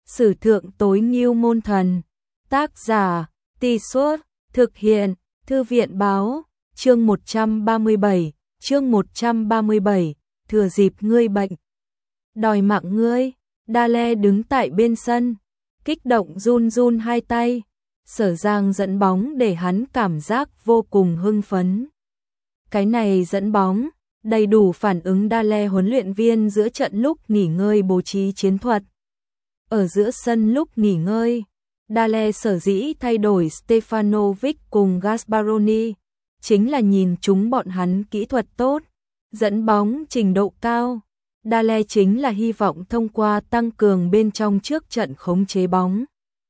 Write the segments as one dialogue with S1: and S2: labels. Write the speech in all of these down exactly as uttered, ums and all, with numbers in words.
S1: Sử thượng tối ngưu môn thần. Tác giả, Tì Suốt, thực hiện, Thư viện báo, chương một trăm ba mươi bảy, chương một trăm ba mươi bảy, thừa dịp ngươi bệnh. Đòi mạng ngươi, Dale đứng tại bên sân, kích động run run hai tay, Sở Giang dẫn bóng để hắn cảm giác vô cùng hưng phấn. Cái này dẫn bóng, đầy đủ phản ứng Dale huấn luyện viên giữa trận lúc nghỉ ngơi bố trí chiến thuật. Ở giữa sân lúc nghỉ ngơi, Dale sở dĩ thay đổi Stefanovic cùng Gasparoni, chính là nhìn chúng bọn hắn kỹ thuật tốt, dẫn bóng trình độ cao. Dale chính là hy vọng thông qua tăng cường bên trong trước trận khống chế bóng,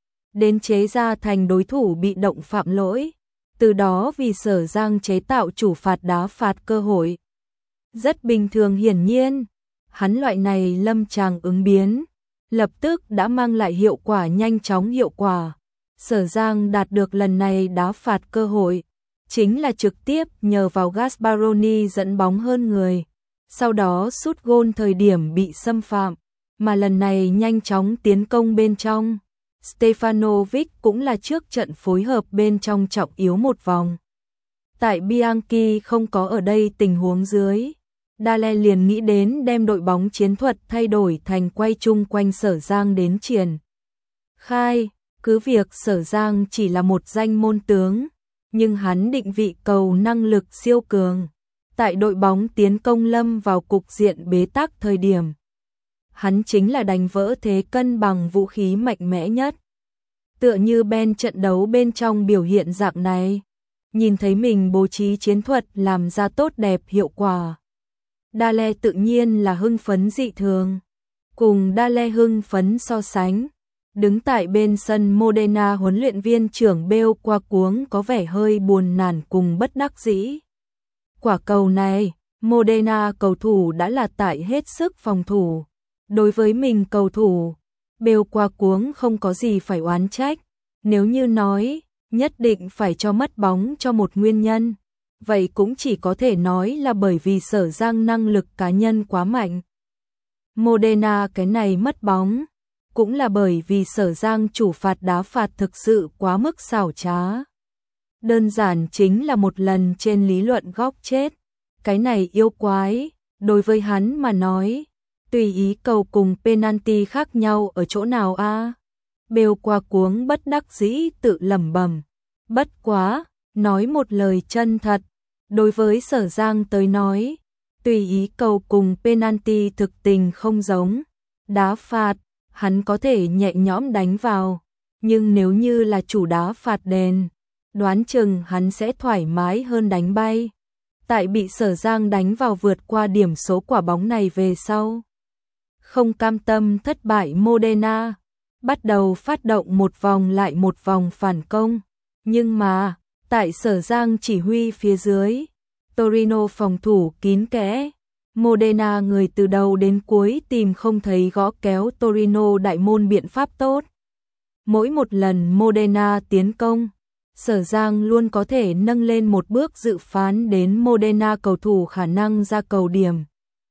S1: đến chế ra thành đối thủ bị động phạm lỗi, từ đó vì Sở Giang chế tạo chủ phạt đá phạt cơ hội. Rất bình thường, hiển nhiên, hắn loại này lâm tràng ứng biến, lập tức đã mang lại hiệu quả nhanh chóng hiệu quả. Sở Giang đạt được lần này đá phạt cơ hội, chính là trực tiếp nhờ vào Gasparoni dẫn bóng hơn người, sau đó sút gôn thời điểm bị xâm phạm, mà lần này nhanh chóng tiến công bên trong. Stefanovic cũng là trước trận phối hợp bên trong trọng yếu một vòng. Tại Bianchi không có ở đây tình huống dưới, Dale liền nghĩ đến đem đội bóng chiến thuật thay đổi thành quay chung quanh Sở Giang đến triển khai. Cứ việc Sở Giang chỉ là một danh môn tướng, nhưng hắn định vị cầu năng lực siêu cường. Tại đội bóng tiến công lâm vào cục diện bế tắc thời điểm, hắn chính là đánh vỡ thế cân bằng vũ khí mạnh mẽ nhất. Tựa như Ben trận đấu bên trong biểu hiện dạng này, nhìn thấy mình bố trí chiến thuật làm ra tốt đẹp hiệu quả, Dale tự nhiên là hưng phấn dị thường. Cùng Dale hưng phấn so sánh, đứng tại bên sân Modena huấn luyện viên trưởng Bale qua cuống có vẻ hơi buồn nản cùng bất đắc dĩ. Quả cầu này, Modena cầu thủ đã là tại hết sức phòng thủ. Đối với mình cầu thủ, Bale qua cuống không có gì phải oán trách. Nếu như nói, nhất định phải cho mất bóng cho một nguyên nhân, vậy cũng chỉ có thể nói là bởi vì Sở Giang năng lực cá nhân quá mạnh. Modena cái này mất bóng, cũng là bởi vì Sở Giang chủ phạt đá phạt thực sự quá mức xảo trá. Đơn giản chính là một lần trên lý luận góc chết. Cái này yêu quái, đối với hắn mà nói, tùy ý cầu cùng penalty khác nhau ở chỗ nào a? À? Bale qua cuống bất đắc dĩ tự lẩm bẩm. Bất quá, nói một lời chân thật, đối với Sở Giang tới nói, tùy ý cầu cùng penalty thực tình không giống. Đá phạt, hắn có thể nhẹ nhõm đánh vào, nhưng nếu như là chủ đá phạt đền, đoán chừng hắn sẽ thoải mái hơn đánh bay. Tại bị Sở Giang đánh vào vượt qua điểm số quả bóng này về sau, không cam tâm thất bại, Modena bắt đầu phát động một vòng lại một vòng phản công, nhưng mà tại Sở Giang chỉ huy phía dưới, Torino phòng thủ kín kẽ, Modena người từ đầu đến cuối tìm không thấy gõ kéo Torino đại môn biện pháp tốt. Mỗi một lần Modena tiến công, Sở Giang luôn có thể nâng lên một bước dự phán đến Modena cầu thủ khả năng ra cầu điểm.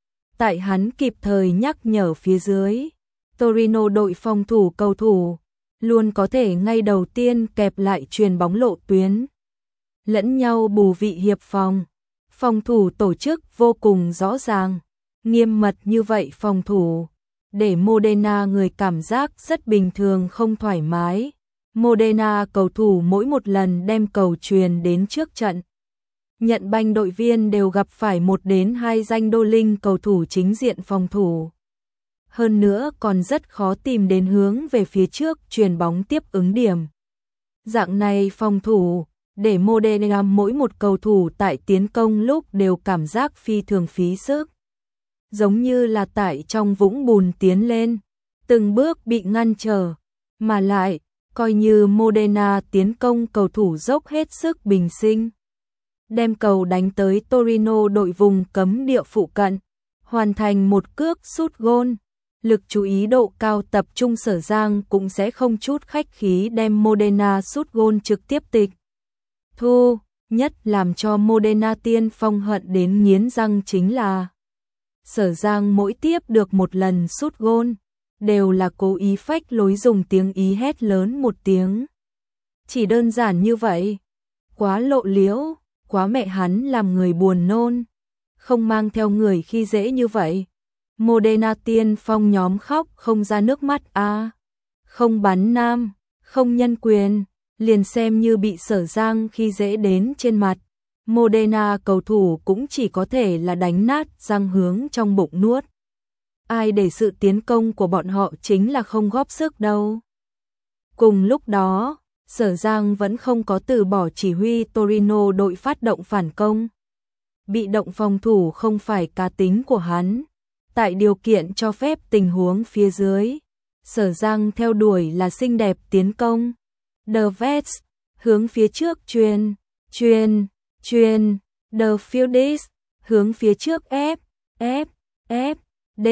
S1: Tại hắn kịp thời nhắc nhở phía dưới, Torino đội phòng thủ cầu thủ luôn có thể ngay đầu tiên kẹp lại chuyền bóng lộ tuyến, lẫn nhau bù vị hiệp phòng. Phòng thủ tổ chức vô cùng rõ ràng, nghiêm mật như vậy phòng thủ, để Modena người cảm giác rất bình thường không thoải mái. Modena cầu thủ mỗi một lần đem cầu truyền đến trước trận, nhận banh đội viên đều gặp phải một đến hai danh đô linh cầu thủ chính diện phòng thủ. Hơn nữa còn rất khó tìm đến hướng về phía trước truyền bóng tiếp ứng điểm. Dạng này phòng thủ, để Modena mỗi một cầu thủ tại tiến công lúc đều cảm giác phi thường phí sức. Giống như là tại trong vũng bùn tiến lên, từng bước bị ngăn trở, mà lại, coi như Modena tiến công cầu thủ dốc hết sức bình sinh, đem cầu đánh tới Torino đội vùng cấm địa phụ cận, hoàn thành một cước sút gôn. Lực chú ý độ cao tập trung Sở Giang cũng sẽ không chút khách khí đem Modena sút gôn trực tiếp tịch thu. Nhất làm cho Modena tiên phong hận đến nghiến răng chính là Sở Giang mỗi tiếp được một lần sút gôn, đều là cố ý phách lối dùng tiếng Ý hét lớn một tiếng. Chỉ đơn giản như vậy. Quá lộ liễu, quá mẹ hắn làm người buồn nôn. Không mang theo người khi dễ như vậy. Modena tiên phong nhóm khóc không ra nước mắt a à. Không bắn nam, không nhân quyền, liền xem như bị Sở Giang khi dễ đến trên mặt. Modena cầu thủ cũng chỉ có thể là đánh nát răng hướng trong bụng nuốt. Ai để sự tiến công của bọn họ chính là không góp sức đâu. Cùng lúc đó, Sở Giang vẫn không có từ bỏ chỉ huy Torino đội phát động phản công. Bị động phòng thủ không phải cá tính của hắn. Tại điều kiện cho phép tình huống phía dưới, Sở Giang theo đuổi là xinh đẹp tiến công. The Vets, hướng phía trước truyền, truyền, truyền. The Fields, hướng phía trước ép, ép, ép. D.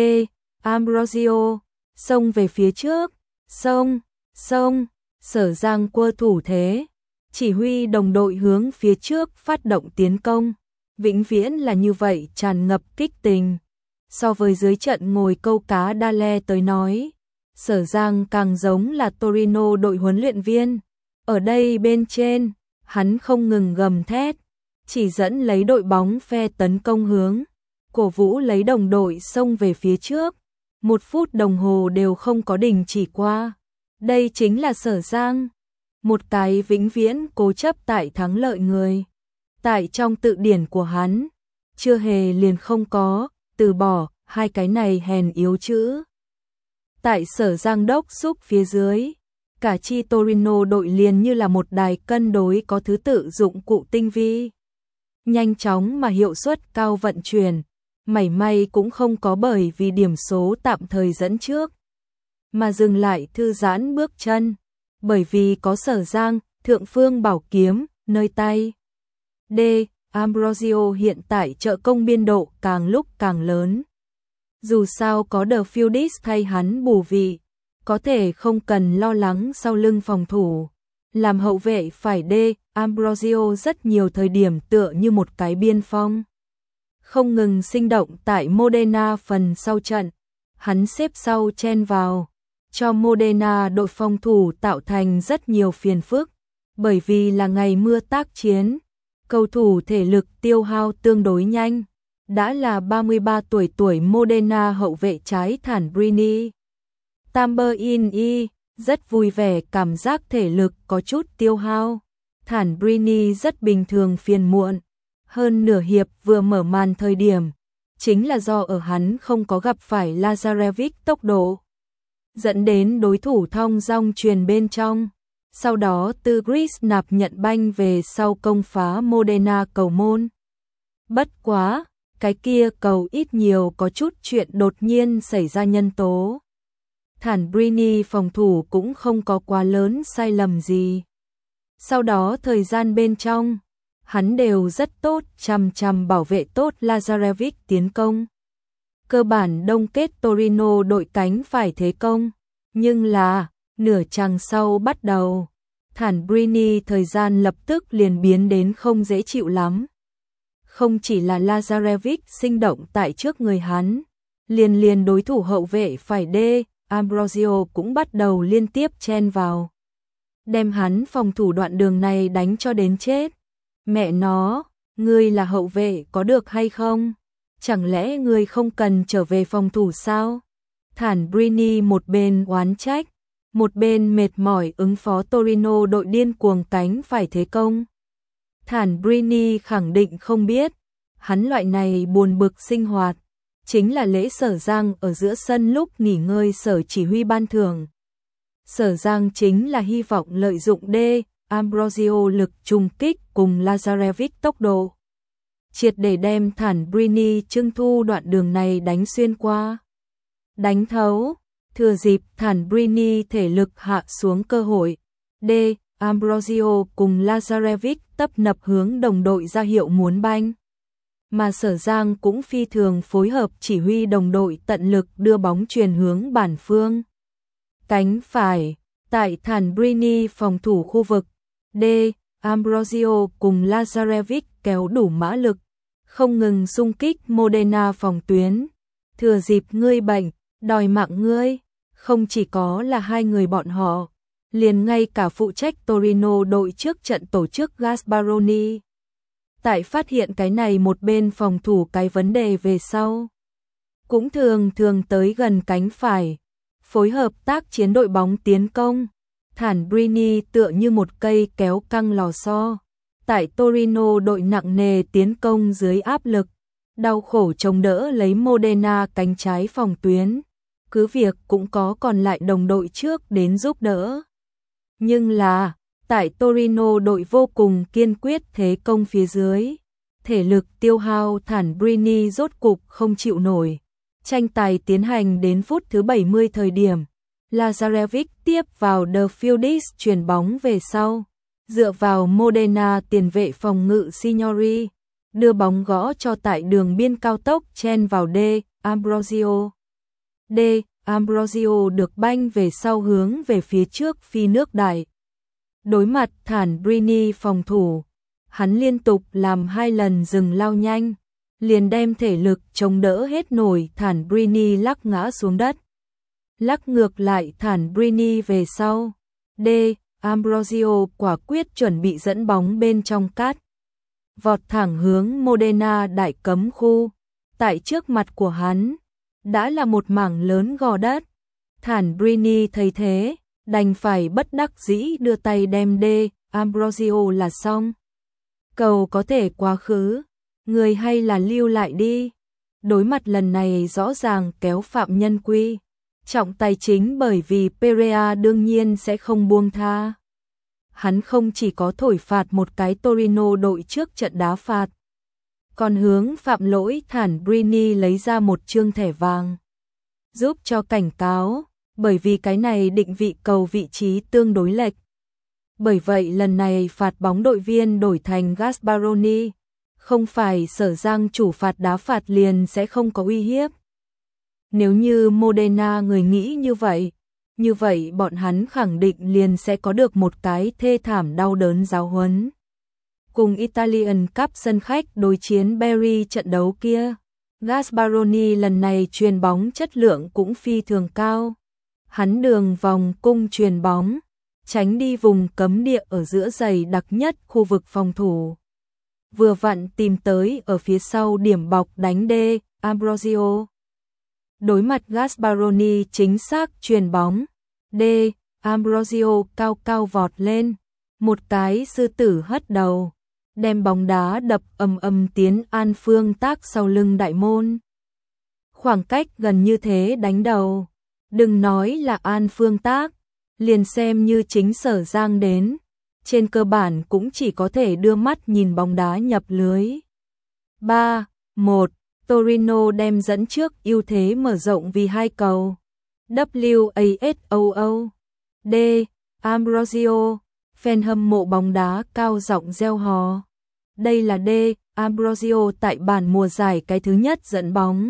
S1: Ambrosio, xông về phía trước, xông, xông. Sở Giang quơ thủ thế, chỉ huy đồng đội hướng phía trước phát động tiến công. Vĩnh viễn là như vậy, tràn ngập kích tình. So với dưới trận ngồi câu cá đa le tới nói, Sở Giang càng giống là Torino đội huấn luyện viên. Ở đây bên trên, hắn không ngừng gầm thét, chỉ dẫn lấy đội bóng phe tấn công hướng, cổ vũ lấy đồng đội xông về phía trước. Một phút đồng hồ đều không có đình chỉ qua. Đây chính là Sở Giang, một cái vĩnh viễn cố chấp tại thắng lợi người. Tại trong tự điển của hắn, chưa hề liền không có, từ bỏ, hai cái này hèn yếu chữ. Tại Sở Giang đốc xúc phía dưới, cả chi Torino đội liền như là một đài cân đối có thứ tự dụng cụ tinh vi. Nhanh chóng mà hiệu suất cao vận chuyển, mảy may cũng không có bởi vì điểm số tạm thời dẫn trước mà dừng lại thư giãn bước chân, bởi vì có Sở Giang, thượng phương bảo kiếm, nơi tay. D. Ambrosio hiện tại trợ công biên độ càng lúc càng lớn. Dù sao có The Fields thay hắn bù vị, có thể không cần lo lắng sau lưng phòng thủ. Làm hậu vệ phải D. Ambrosio rất nhiều thời điểm tựa như một cái biên phong. Không ngừng sinh động tại Modena phần sau trận, hắn xếp sau chen vào, cho Modena đội phòng thủ tạo thành rất nhiều phiền phức, bởi vì là ngày mưa tác chiến, cầu thủ thể lực tiêu hao tương đối nhanh. Đã là ba mươi ba tuổi tuổi Modena hậu vệ trái Thản-Brini Tamburini rất vui vẻ, cảm giác thể lực có chút tiêu hao. Thản-Brini rất bình thường phiền muộn. Hơn nửa hiệp vừa mở màn thời điểm, chính là do ở hắn không có gặp phải Lazarevic tốc độ, dẫn đến đối thủ thong dong truyền bên trong. Sau đó từ Greece nạp nhận banh về sau công phá Modena cầu môn. Bất quá, cái kia cầu ít nhiều có chút chuyện đột nhiên xảy ra nhân tố. Thản-Brini phòng thủ cũng không có quá lớn sai lầm gì. Sau đó thời gian bên trong, hắn đều rất tốt, chằm chằm bảo vệ tốt Lazarevic tiến công. Cơ bản đông kết Torino đội cánh phải thế công, nhưng là nửa chặng sau bắt đầu, Thản-Brini thời gian lập tức liền biến đến không dễ chịu lắm. Không chỉ là Lazarevic sinh động tại trước người hắn, liền liền đối thủ hậu vệ phải D. Ambrosio cũng bắt đầu liên tiếp chen vào, đem hắn phòng thủ đoạn đường này đánh cho đến chết. Mẹ nó, ngươi là hậu vệ có được hay không? Chẳng lẽ ngươi không cần trở về phòng thủ sao? Thản-Brini một bên oán trách, một bên mệt mỏi ứng phó Torino đội điên cuồng cánh phải thế công. Thản-Brini khẳng định không biết, hắn loại này buồn bực sinh hoạt, chính là lễ Sở Giang ở giữa sân lúc nghỉ ngơi Sở chỉ huy ban thưởng. Sở Giang chính là hy vọng lợi dụng D. Ambrosio lực trùng kích cùng Lazarevic tốc độ, triệt để đem Thản-Brini trưng thu đoạn đường này đánh xuyên qua. Đánh thấu, thừa dịp Thản-Brini thể lực hạ xuống cơ hội, D. Ambrosio cùng Lazarevic tấp nập hướng đồng đội ra hiệu muốn banh. Mà Sở Giang cũng phi thường phối hợp chỉ huy đồng đội tận lực đưa bóng truyền hướng bản phương. Cánh phải, tại Thản-Brini phòng thủ khu vực, D. Ambrosio cùng Lazarevic kéo đủ mã lực, không ngừng xung kích Modena phòng tuyến. Thừa dịp ngươi bệnh, đòi mạng ngươi, Không chỉ có là hai người bọn họ, liền ngay cả phụ trách Torino đội trước trận tổ chức Gasparoni. Tại phát hiện cái này một bên phòng thủ cái vấn đề về sau, cũng thường thường tới gần cánh phải, phối hợp tác chiến đội bóng tiến công. Thản Brini tựa như một cây kéo căng lò xo, tại Torino đội nặng nề tiến công dưới áp lực, đau khổ chống đỡ lấy Modena cánh trái phòng tuyến, cứ việc cũng có còn lại đồng đội trước đến giúp đỡ. Nhưng là, tại Torino đội vô cùng kiên quyết thế công phía dưới, thể lực tiêu hao Thản Brini rốt cục không chịu nổi. Tranh tài tiến hành đến phút thứ bảy mươi thời điểm, Lazarevic tiếp vào De Fieldis chuyền bóng về sau, dựa vào Modena tiền vệ phòng ngự Signori, đưa bóng gõ cho tại đường biên cao tốc chen vào D. Ambrosio. D. Ambrosio được banh về sau hướng về phía trước phi nước đại. Đối mặt Thản Brini phòng thủ, hắn liên tục làm hai lần dừng lao nhanh, liền đem thể lực chống đỡ hết nổi Thản Brini lắc ngã xuống đất. Lắc ngược lại Thản Brini về sau, D. Ambrosio quả quyết chuẩn bị dẫn bóng bên trong cát, vọt thẳng hướng Modena đại cấm khu. Tại trước mặt của hắn, đã là một mảng lớn gò đất. Thản Brini thấy thế, đành phải bất đắc dĩ đưa tay đem D. Ambrosio là xong. Cầu có thể quá khứ, người hay là lưu lại đi. Đối mặt lần này rõ ràng kéo phạm nhân quy, trọng tài chính bởi vì Perea đương nhiên sẽ không buông tha. Hắn không chỉ có thổi phạt một cái Torino đội trước trận đá phạt, còn hướng phạm lỗi Thản Brini lấy ra một chương thẻ vàng, giúp cho cảnh cáo, bởi vì cái này định vị cầu vị trí tương đối lệch. Bởi vậy lần này phạt bóng đội viên đổi thành Gasparoni, không phải Sở Giang chủ phạt đá phạt liền sẽ không có uy hiếp. Nếu như Modena người nghĩ như vậy, như vậy bọn hắn khẳng định liền sẽ có được một cái thê thảm đau đớn giáo huấn. Cùng Italian Cup sân khách đối chiến Bari trận đấu kia, Gasparoni lần này chuyền bóng chất lượng cũng phi thường cao. Hắn đường vòng cung chuyền bóng, tránh đi vùng cấm địa ở giữa dày đặc nhất khu vực phòng thủ. Vừa vặn tìm tới ở phía sau điểm bọc đánh D. Ambrosio. Đối mặt Gasparoni chính xác chuyền bóng, D. Ambrosio cao cao vọt lên, một cái sư tử hất đầu, đem bóng đá đập ầm ầm tiến An Phương Tác sau lưng đại môn. Khoảng cách gần như thế đánh đầu, đừng nói là An Phương Tác, liền xem như chính Sở Giang đến, trên cơ bản cũng chỉ có thể đưa mắt nhìn bóng đá nhập lưới. ba một Torino đem dẫn trước ưu thế mở rộng vì hai cầu. W A S O O. D. Ambrosio. Fan hâm mộ bóng đá cao giọng reo hò. Đây là D. Ambrosio tại bản mùa giải cái thứ nhất dẫn bóng.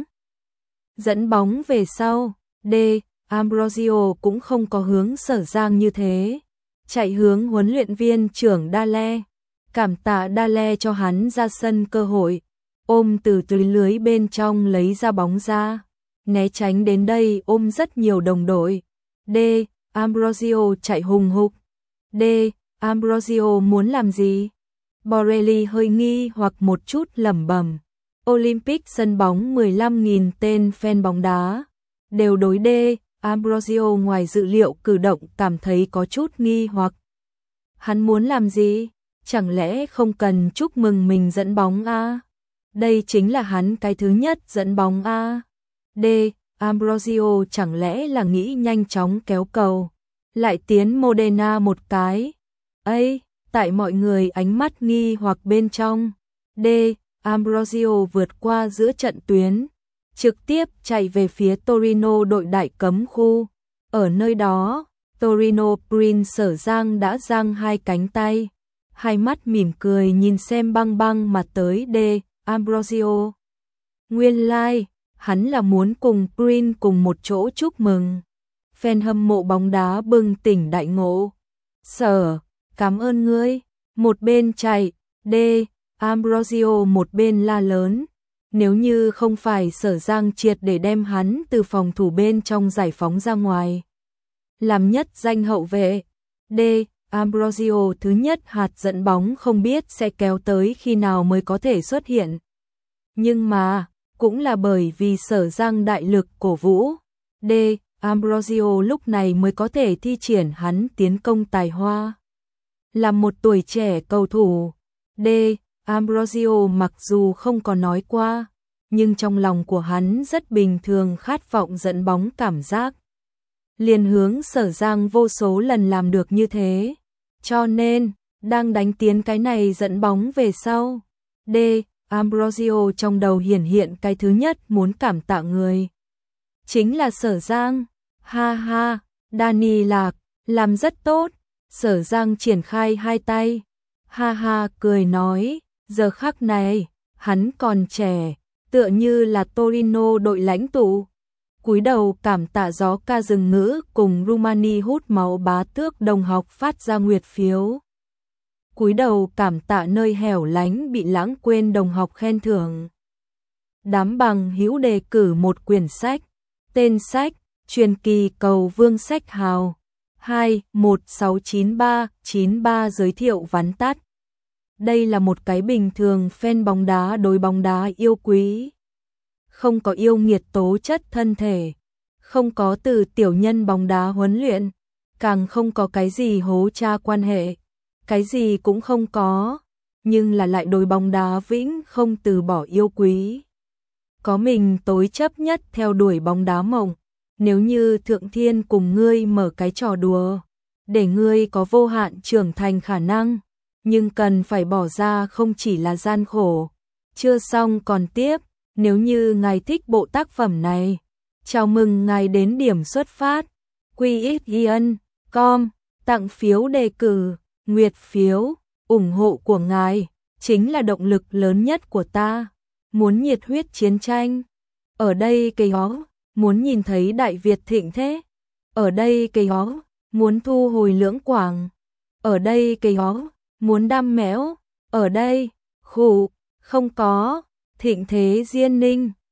S1: Dẫn bóng về sau, D. Ambrosio cũng không có hướng Sở Giang như thế, chạy hướng huấn luyện viên trưởng Dale, cảm tạ Dale cho hắn ra sân cơ hội, ôm từ túi lưới bên trong lấy ra bóng ra, né tránh đến đây ôm rất nhiều đồng đội. D. Ambrosio chạy hùng hục. D. Ambrosio muốn làm gì? Borelli hơi nghi hoặc một chút lẩm bẩm. Olympic sân bóng mười lăm nghìn tên fan bóng đá đều đối D. Ambrosio ngoài dự liệu cử động cảm thấy có chút nghi hoặc. Hắn muốn làm gì? Chẳng lẽ không cần chúc mừng mình dẫn bóng a? Đây chính là hắn cái thứ nhất dẫn bóng a. D. Ambrosio chẳng lẽ là nghĩ nhanh chóng kéo cầu, lại tiến Modena một cái. Ây, tại mọi người ánh mắt nghi hoặc bên trong, D. Ambrosio vượt qua giữa trận tuyến, trực tiếp chạy về phía Torino đội đại cấm khu. Ở nơi đó, Torino Prince Sở Giang đã giang hai cánh tay, hai mắt mỉm cười nhìn xem băng băng mà tới D. Ambrosio. Nguyên lai, like, hắn là muốn cùng Prince cùng một chỗ chúc mừng. Fan hâm mộ bóng đá bừng tỉnh đại ngộ. Sở, cảm ơn ngươi. Một bên chạy, D. Ambrosio một bên la lớn. Nếu như không phải Sở Giang triệt để đem hắn từ phòng thủ bên trong giải phóng ra ngoài, làm nhất danh hậu vệ, D. Ambrosio thứ nhất hạt dẫn bóng không biết sẽ kéo tới khi nào mới có thể xuất hiện. Nhưng mà, cũng là bởi vì Sở Giang đại lực cổ vũ, D. Ambrosio lúc này mới có thể thi triển hắn tiến công tài hoa. Là một tuổi trẻ cầu thủ, D. Ambrosio mặc dù không có nói qua, nhưng trong lòng của hắn rất bình thường khát vọng dẫn bóng cảm giác. Liền hướng Sở Giang vô số lần làm được như thế. Cho nên, đang đánh tiến cái này dẫn bóng về sau, D. Ambrosio trong đầu hiển hiện cái thứ nhất muốn cảm tạ người. Chính là Sở Giang. Ha ha, Dani Lạc, làm rất tốt. Sở Giang triển khai hai tay. Ha ha cười nói, giờ khắc này, hắn còn trẻ, tựa như là Torino đội lãnh tụ. Cúi đầu cảm tạ gió ca rừng ngữ cùng Rumani hút máu bá tước đồng học phát ra nguyệt phiếu. Cúi đầu cảm tạ nơi hẻo lánh bị lãng quên đồng học khen thưởng. Đám bằng hữu đề cử một quyển sách. Tên sách, Truyền kỳ cầu vương sách hào. hai một sáu chín ba chín ba giới thiệu vắn tắt. Đây là một cái bình thường fan bóng đá đối bóng đá yêu quý. Không có yêu nghiệt tố chất thân thể, không có từ tiểu nhân bóng đá huấn luyện, càng không có cái gì hố cha quan hệ, cái gì cũng không có, nhưng là lại đối bóng đá vĩnh không từ bỏ yêu quý. Có mình tối chấp nhất theo đuổi bóng đá mộng, nếu như Thượng Thiên cùng ngươi mở cái trò đùa, để ngươi có vô hạn trưởng thành khả năng, nhưng cần phải bỏ ra không chỉ là gian khổ. Chưa xong còn tiếp. Nếu như ngài thích bộ tác phẩm này, chào mừng ngài đến điểm xuất phát quy ích chấm com, tặng phiếu đề cử, nguyệt phiếu, ủng hộ của ngài chính là động lực lớn nhất của ta. Muốn nhiệt huyết chiến tranh, ở đây cây ó, muốn nhìn thấy Đại Việt thịnh thế, ở đây cây ó, muốn thu hồi lưỡng quảng, ở đây cây ó, muốn đam mẽo, ở đây, khủ, không có. Thịnh thế Diên Ninh,